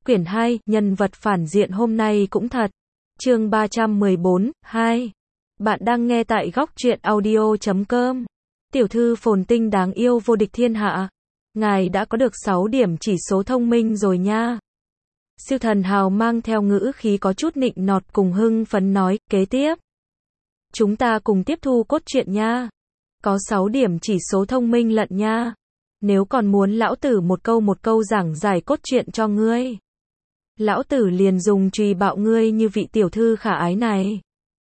Quyển 2, nhân vật phản diện hôm nay cũng thật. Chương 314, 2. Bạn đang nghe tại góc truyện audio.com. Tiểu thư phồn tinh đáng yêu vô địch thiên hạ. Ngài đã có được 6 điểm chỉ số thông minh rồi nha. Siêu thần hào mang theo ngữ khí có chút nịnh nọt cùng hưng phấn nói, kế tiếp. Chúng ta cùng tiếp thu cốt truyện nha. Có 6 điểm chỉ số thông minh lận nha. Nếu còn muốn lão tử một câu giảng giải cốt truyện cho ngươi, lão tử liền dùng chùy bạo ngươi như vị tiểu thư khả ái này.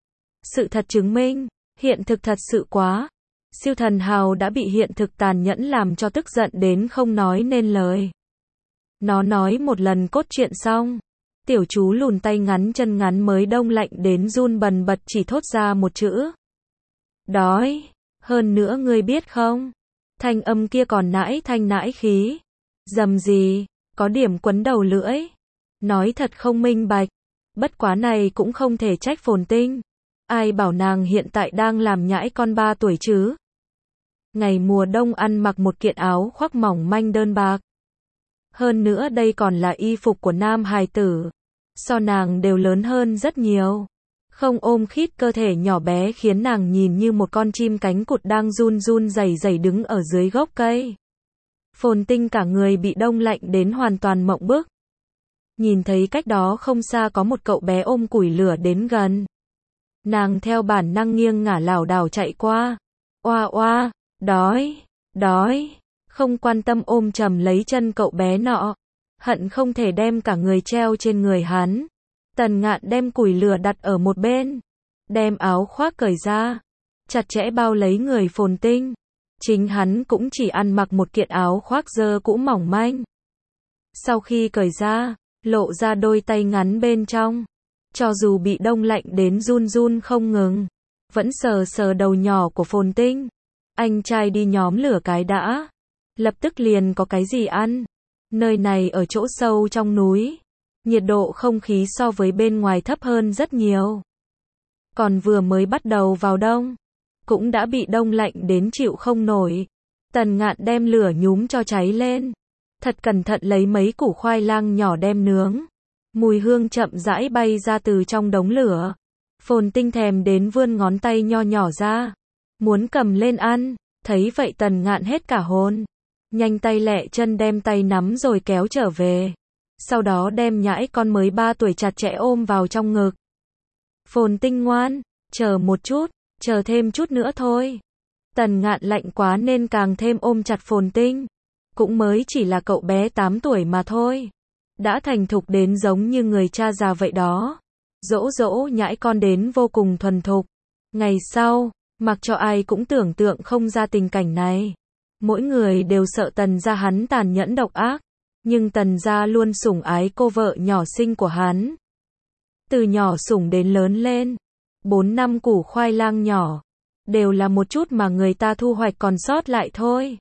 Sự thật chứng minh, hiện thực thật sự quá. Siêu thần hào đã bị hiện thực tàn nhẫn làm cho tức giận đến không nói nên lời. Nó nói một lần cốt truyện xong, tiểu chú lùn tay ngắn chân ngắn mới đông lạnh đến run bần bật chỉ thốt ra một chữ. Đói. Hơn nữa ngươi biết không? Thanh âm kia còn nãi thanh nãi khí. Dầm gì, có điểm quấn đầu lưỡi. Nói thật không minh bạch. Bất quá này cũng không thể trách phồn tinh. Ai bảo nàng hiện tại đang làm nhãi con 3 tuổi chứ? Ngày mùa đông ăn mặc một kiện áo khoác mỏng manh đơn bạc. Hơn nữa đây còn là y phục của nam hài tử. So nàng đều lớn hơn rất nhiều. Không ôm khít cơ thể nhỏ bé khiến nàng nhìn như một con chim cánh cụt đang run run rẩy rẩy đứng ở dưới gốc cây. Phồn tinh cả người bị đông lạnh đến hoàn toàn mộng bức. Nhìn thấy cách đó không xa có một cậu bé ôm củi lửa đến gần. Nàng theo bản năng nghiêng ngả lảo đảo chạy qua. Oa oa, đói, đói, không quan tâm ôm chầm lấy chân cậu bé nọ. Hận không thể đem cả người treo trên người hắn. Tần Ngạn đem củi lửa đặt ở một bên, đem áo khoác cởi ra, chặt chẽ bao lấy người phồn tinh. Chính hắn cũng chỉ ăn mặc một kiện áo khoác dơ cũ mỏng manh. Sau khi cởi ra, lộ ra đôi tay ngắn bên trong. Cho dù bị đông lạnh đến run run không ngừng, vẫn sờ sờ đầu nhỏ của phồn tinh. Anh trai đi nhóm lửa cái đã. Lập tức liền có cái gì ăn. Nơi này ở chỗ sâu trong núi. Nhiệt độ không khí so với bên ngoài thấp hơn rất nhiều. Còn vừa mới bắt đầu vào đông, cũng đã bị đông lạnh đến chịu không nổi. Tần Ngạn đem lửa nhúm cho cháy lên. Thật cẩn thận lấy mấy củ khoai lang nhỏ đem nướng. Mùi hương chậm rãi bay ra từ trong đống lửa. Phồn tinh thèm đến vươn ngón tay nho nhỏ ra. Muốn cầm lên ăn, thấy vậy Tần Ngạn hết cả hồn. Nhanh tay lẹ chân đem tay nắm rồi kéo trở về. Sau đó đem nhãi con mới 3 tuổi chặt chẽ ôm vào trong ngực. Phồn tinh ngoan, chờ một chút, chờ thêm chút nữa thôi. Tần Ngạn lạnh quá nên càng thêm ôm chặt phồn tinh. Cũng mới chỉ là cậu bé 8 tuổi mà thôi. Đã thành thục đến giống như người cha già vậy đó. Dỗ dỗ nhãi con đến vô cùng thuần thục. Ngày sau, mặc cho ai cũng tưởng tượng không ra tình cảnh này. Mỗi người đều sợ Tần gia hắn tàn nhẫn độc ác. Nhưng Tần gia luôn sủng ái cô vợ nhỏ xinh của hắn. Từ nhỏ sủng đến lớn lên. 4 năm củ khoai lang nhỏ. Đều là một chút mà người ta thu hoạch còn sót lại thôi.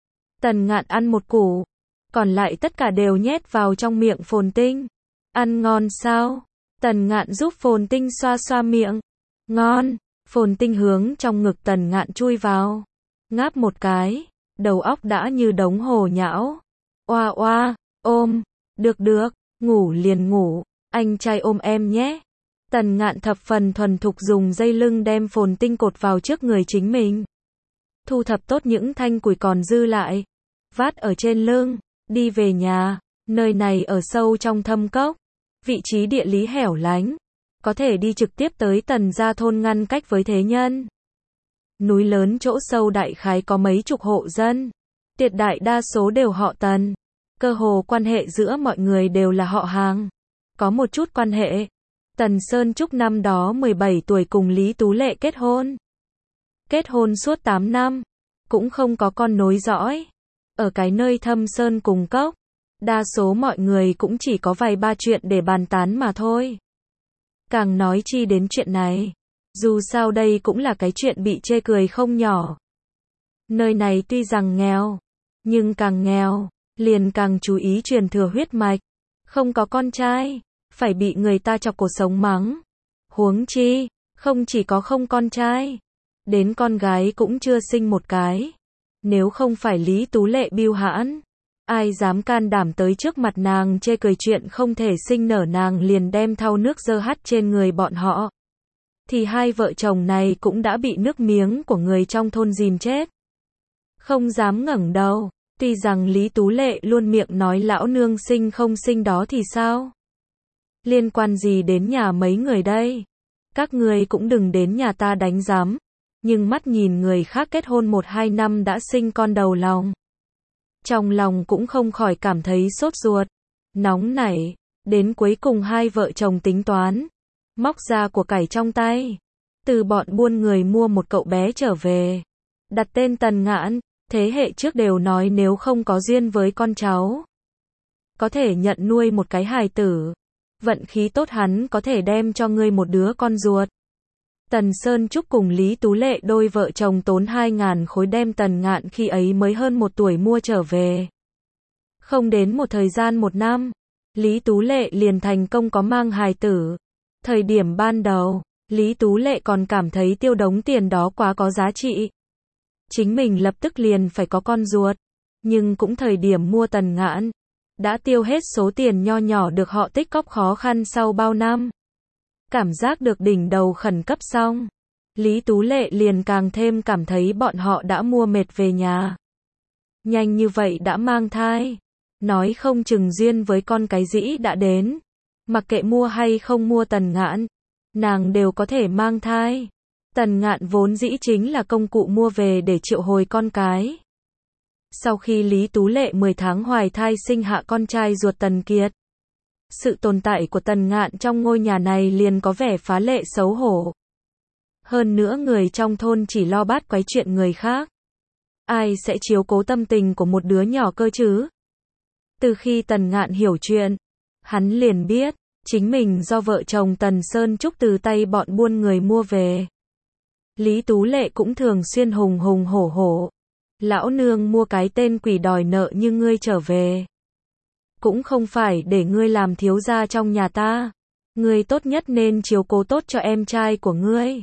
Tần Ngạn ăn một củ. Còn lại tất cả đều nhét vào trong miệng phồn tinh. Ăn ngon sao? Tần Ngạn giúp phồn tinh xoa xoa miệng. Ngon. Phồn tinh hướng trong ngực Tần Ngạn chui vào. Ngáp một cái. Đầu óc đã như đống hồ nhão. Oa oa, ôm, được, ngủ liền ngủ, anh trai ôm em nhé. Tần Ngạn thập phần thuần thục dùng dây lưng đem phồn tinh cột vào trước người chính mình. Thu thập tốt những thanh củi còn dư lại, vát ở trên lưng, đi về nhà. Nơi này ở sâu trong thâm cốc, vị trí địa lý hẻo lánh, có thể đi trực tiếp tới Tần gia thôn ngăn cách với thế nhân. Núi lớn chỗ sâu đại khái có mấy chục hộ dân. Tuyệt đại đa số đều họ Tần. Cơ hồ quan hệ giữa mọi người đều là họ hàng. Có một chút quan hệ. Tần Sơn Trúc năm đó 17 tuổi cùng Lý Tú Lệ kết hôn. Kết hôn suốt 8 năm. Cũng không có con nối dõi. Ở cái nơi thâm sơn cùng cốc. Đa số mọi người cũng chỉ có vài ba chuyện để bàn tán mà thôi. Càng nói chi đến chuyện này. Dù sao đây cũng là cái chuyện bị chê cười không nhỏ. Nơi này tuy rằng nghèo, nhưng càng nghèo, liền càng chú ý truyền thừa huyết mạch. Không có con trai, phải bị người ta chọc cuộc sống mắng. Huống chi, không chỉ có không con trai, đến con gái cũng chưa sinh một cái. Nếu không phải Lý Tú Lệ bưu hãn, Ai dám can đảm tới trước mặt nàng chê cười chuyện không thể sinh nở, nàng liền đem thau nước dơ hắt trên người bọn họ. Thì hai vợ chồng này cũng đã bị nước miếng của người trong thôn dìm chết. Không dám ngẩng đầu. Tuy rằng Lý Tú Lệ luôn miệng nói lão nương sinh không sinh đó thì sao? Liên quan gì đến nhà mấy người đây? Các người cũng đừng đến nhà ta đánh giám. Nhưng mắt nhìn người khác kết hôn 1-2 năm đã sinh con đầu lòng. Trong lòng cũng không khỏi cảm thấy sốt ruột, nóng nảy. Đến cuối cùng hai vợ chồng tính toán, móc ra của cải trong tay, từ bọn buôn người mua một cậu bé trở về, đặt tên Tần Ngạn. Thế hệ trước đều nói nếu không có duyên với con cháu, có thể nhận nuôi một cái hài tử. Vận khí tốt hắn có thể đem cho ngươi một đứa con ruột. Tần Sơn Trúc cùng Lý Tú Lệ đôi vợ chồng tốn 2.000 khối đem Tần Ngạn khi ấy mới hơn 1 tuổi mua trở về. Không đến một thời gian 1 năm, Lý Tú Lệ liền thành công có mang hài tử. Thời điểm ban đầu, Lý Tú Lệ còn cảm thấy tiêu đống tiền đó quá có giá trị. Chính mình lập tức liền phải có con ruột. Nhưng cũng thời điểm mua Tần Ngạn, đã tiêu hết số tiền nho nhỏ được họ tích cóp khó khăn sau bao năm. Cảm giác được đỉnh đầu khẩn cấp xong, Lý Tú Lệ liền càng thêm cảm thấy bọn họ đã mua mệt về nhà. Nhanh như vậy đã mang thai. Nói không chừng duyên với con cái dĩ đã đến. Mặc kệ mua hay không mua Tần Ngạn, nàng đều có thể mang thai. Tần Ngạn vốn dĩ chính là công cụ mua về để triệu hồi con cái. Sau khi Lý Tú Lệ 10 tháng hoài thai sinh hạ con trai ruột Tần Kiệt, sự tồn tại của Tần Ngạn trong ngôi nhà này liền có vẻ phá lệ xấu hổ. Hơn nữa người trong thôn chỉ lo bát quái chuyện người khác. Ai sẽ chiếu cố tâm tình của một đứa nhỏ cơ chứ? Từ khi Tần Ngạn hiểu chuyện, hắn liền biết, chính mình do vợ chồng Tần Sơn Trúc từ tay bọn buôn người mua về. Lý Tú Lệ cũng thường xuyên hùng hùng hổ hổ. Lão nương mua cái tên quỷ đòi nợ như ngươi trở về. Cũng không phải để ngươi làm thiếu gia trong nhà ta. Ngươi tốt nhất nên chiếu cố tốt cho em trai của ngươi.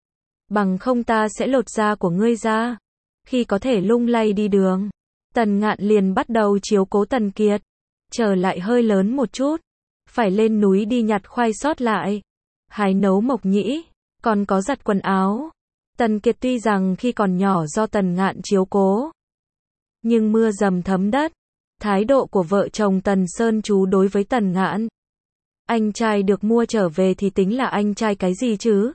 Bằng không ta sẽ lột da của ngươi ra. Khi có thể lung lay đi đường, Tần Ngạn liền bắt đầu chiếu cố Tần Kiệt. Trở lại hơi lớn một chút, phải lên núi đi nhặt khoai sót lại, hái nấu mộc nhĩ, còn có giặt quần áo. Tần Kiệt tuy rằng khi còn nhỏ do Tần Ngạn chiếu cố, nhưng mưa dầm thấm đất, thái độ của vợ chồng Tần Sơn Chú đối với Tần Ngạn, anh trai được mua trở về thì tính là anh trai cái gì chứ?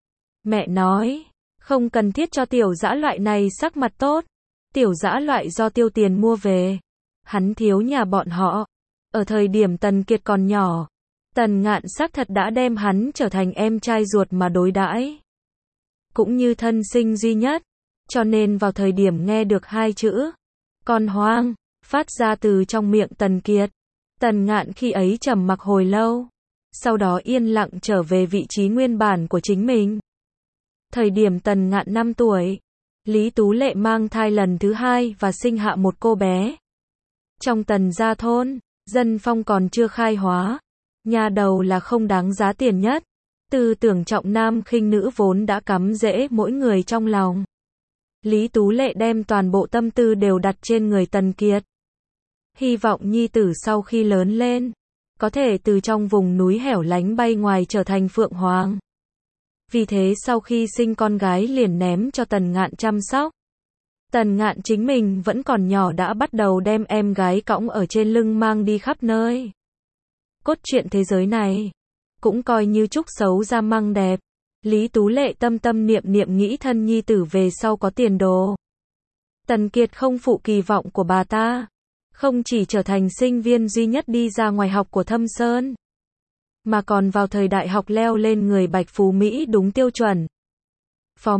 Mẹ nói, không cần thiết cho tiểu dã loại này sắc mặt tốt. Tiểu dã loại do tiêu tiền mua về. Hắn thiếu nhà bọn họ. Ở thời điểm Tần Kiệt còn nhỏ, Tần Ngạn xác thật đã đem hắn trở thành em trai ruột mà đối đãi, cũng như thân sinh duy nhất. Cho nên vào thời điểm nghe được 2 chữ con hoang phát ra từ trong miệng Tần Kiệt, Tần Ngạn khi ấy trầm mặc hồi lâu, sau đó yên lặng trở về vị trí nguyên bản của chính mình. Thời điểm Tần Ngạn 5 tuổi, Lý Tú Lệ mang thai lần thứ 2 và sinh hạ một cô bé. Trong Tần gia thôn, dân phong còn chưa khai hóa, nhà đầu là không đáng giá tiền nhất. Tư tưởng trọng nam khinh nữ vốn đã cắm rễ mỗi người trong lòng. Lý Tú Lệ đem toàn bộ tâm tư đều đặt trên người Tần Kiệt. Hy vọng nhi tử sau khi lớn lên, có thể từ trong vùng núi hẻo lánh bay ngoài trở thành phượng hoàng. Vì thế sau khi sinh con gái liền ném cho Tần Ngạn chăm sóc. Tần Ngạn chính mình vẫn còn nhỏ đã bắt đầu đem em gái cõng ở trên lưng mang đi khắp nơi. Cốt truyện thế giới này cũng coi như trúc xấu ra măng đẹp. Lý Tú Lệ tâm tâm niệm niệm nghĩ thân nhi tử về sau có tiền đồ. Tần Kiệt không phụ kỳ vọng của bà ta, không chỉ trở thành sinh viên duy nhất đi ra ngoài học của Thâm Sơn, mà còn vào thời đại học leo lên người Bạch Phú Mỹ đúng tiêu chuẩn. Phó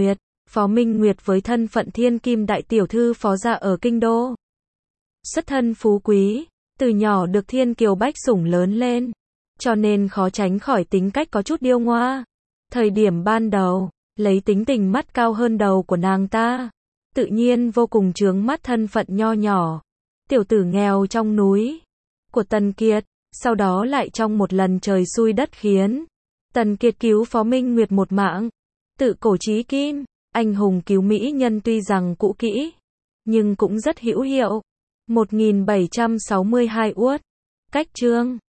Minh Nguyệt với thân phận thiên kim đại tiểu thư phó gia ở kinh đô. Xuất thân phú quý, từ nhỏ được thiên kiều bách sủng lớn lên, cho nên khó tránh khỏi tính cách có chút điêu ngoa. Thời điểm ban đầu, lấy tính tình mắt cao hơn đầu của nàng ta, tự nhiên vô cùng chướng mắt thân phận nho nhỏ, tiểu tử nghèo trong núi của Tần Kiệt. Sau đó lại trong một lần trời xui đất khiến, Tần Kiệt cứu Phó Minh Nguyệt một mạng. Tự cổ chí kim, anh hùng cứu mỹ nhân tuy rằng cũ kỹ, nhưng cũng rất hữu hiệu. 1762 uất. Cách chương